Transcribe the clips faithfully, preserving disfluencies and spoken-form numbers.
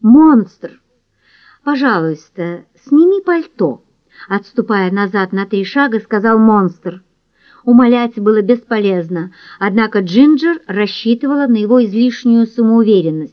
монстр! Пожалуйста, сними пальто!» Отступая назад на три шага, сказал монстр. Умолять было бесполезно, однако Джинджер рассчитывала на его излишнюю самоуверенность.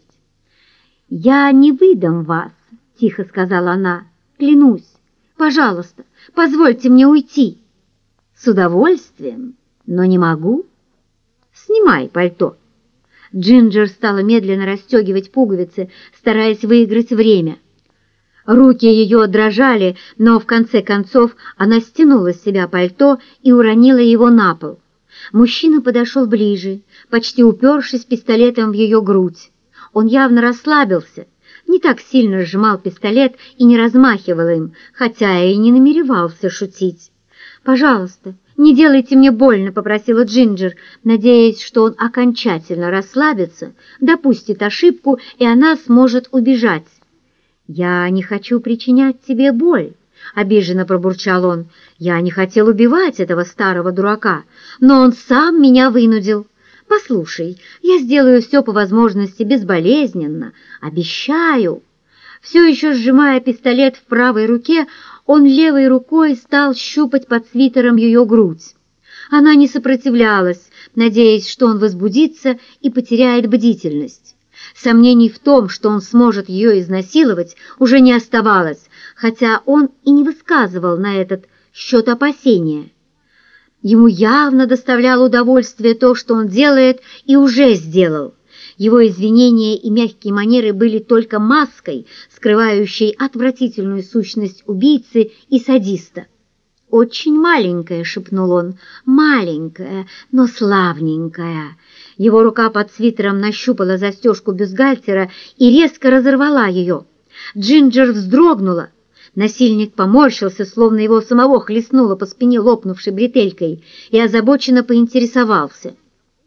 «Я не выдам вас», — тихо сказала она, — «клянусь. Пожалуйста, позвольте мне уйти». «С удовольствием, но не могу. Снимай пальто». Джинджер стала медленно расстегивать пуговицы, стараясь выиграть время. Руки ее дрожали, но в конце концов она стянула с себя пальто и уронила его на пол. Мужчина подошел ближе, почти упершись пистолетом в ее грудь. Он явно расслабился, не так сильно сжимал пистолет и не размахивал им, хотя и не намеревался шутить. «Пожалуйста, не делайте мне больно», — попросила Джинджер, надеясь, что он окончательно расслабится, допустит ошибку, и она сможет убежать. «Я не хочу причинять тебе боль», — обиженно пробурчал он. «Я не хотел убивать этого старого дурака, но он сам меня вынудил. Послушай, я сделаю все по возможности безболезненно, обещаю». Все еще сжимая пистолет в правой руке, он левой рукой стал щупать под свитером ее грудь. Она не сопротивлялась, надеясь, что он возбудится и потеряет бдительность. Сомнений в том, что он сможет ее изнасиловать, уже не оставалось, хотя он и не высказывал на этот счет опасения. Ему явно доставляло удовольствие то, что он делает и уже сделал. Его извинения и мягкие манеры были только маской, скрывающей отвратительную сущность убийцы и садиста. «Очень маленькая», — шепнул он, — «маленькая, но славненькая». Его рука под свитером нащупала застежку бюстгальтера и резко разорвала ее. Джинджер вздрогнула. Насильник поморщился, словно его самого хлестнуло по спине лопнувшей бретелькой, и озабоченно поинтересовался.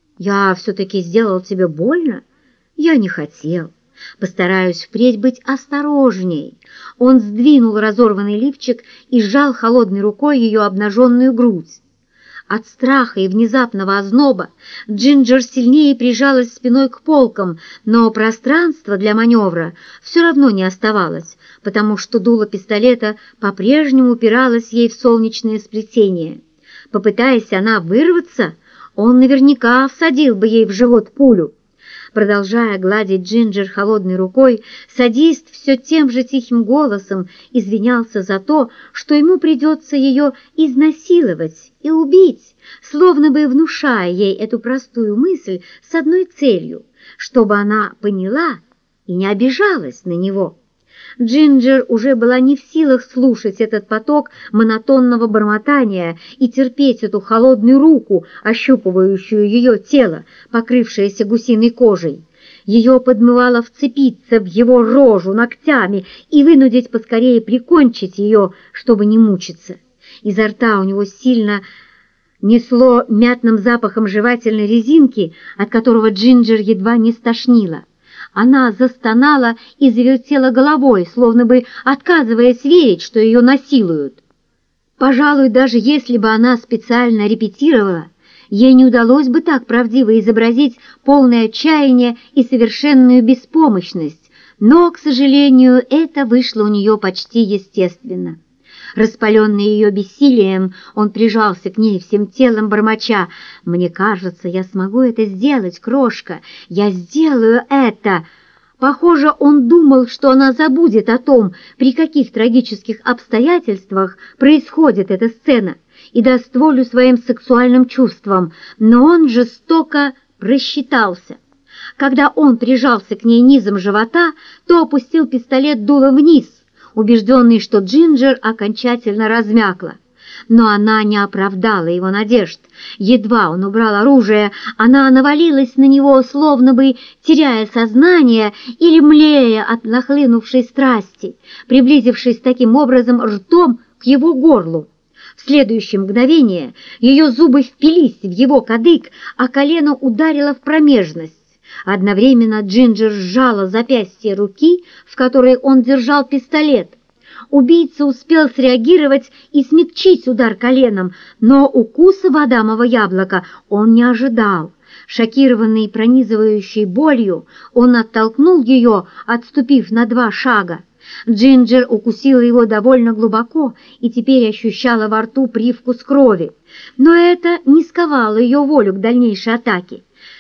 «Я все-таки сделал тебе больно? Я не хотел. Постараюсь впредь быть осторожней». Он сдвинул разорванный лифчик и сжал холодной рукой ее обнаженную грудь. От страха и внезапного озноба Джинджер сильнее прижалась спиной к полкам, но пространства для маневра все равно не оставалось, потому что дуло пистолета по-прежнему упиралось ей в солнечное сплетение. Попытаясь она вырваться, он наверняка всадил бы ей в живот пулю. Продолжая гладить Джинджер холодной рукой, садист все тем же тихим голосом извинялся за то, что ему придется ее изнасиловать и убить, словно бы внушая ей эту простую мысль с одной целью, чтобы она поняла и не обижалась на него. Джинджер уже была не в силах слушать этот поток монотонного бормотания и терпеть эту холодную руку, ощупывающую ее тело, покрывшееся гусиной кожей. Ее подмывало вцепиться в его рожу ногтями и вынудить поскорее прикончить ее, чтобы не мучиться. Изо рта у него сильно несло мятным запахом жевательной резинки, от которого Джинджер едва не стошнила. Она застонала и завертела головой, словно бы отказываясь верить, что ее насилуют. Пожалуй, даже если бы она специально репетировала, ей не удалось бы так правдиво изобразить полное отчаяние и совершенную беспомощность, но, к сожалению, это вышло у нее почти естественно. Распаленный ее бессилием, он прижался к ней всем телом, бормоча: «Мне кажется, я смогу это сделать, крошка, я сделаю это!» Похоже, он думал, что она забудет о том, при каких трагических обстоятельствах происходит эта сцена, и даст волю своим сексуальным чувствам, но он жестоко просчитался. Когда он прижался к ней низом живота, то опустил пистолет дулом вниз, убежденный, что Джинджер окончательно размякла. Но она не оправдала его надежд. Едва он убрал оружие, она навалилась на него, словно бы теряя сознание или млея от нахлынувшей страсти, приблизившись таким образом ртом к его горлу. В следующее мгновение ее зубы впились в его кадык, а колено ударило в промежность. Одновременно Джинджер сжала запястье руки, в которой он держал пистолет. Убийца успел среагировать и смягчить удар коленом, но укуса в адамово яблоко он не ожидал. Шокированный пронизывающей болью, он оттолкнул ее, отступив на два шага. Джинджер укусила его довольно глубоко и теперь ощущала во рту привкус крови, но это не сковало ее волю к дальнейшей атаке.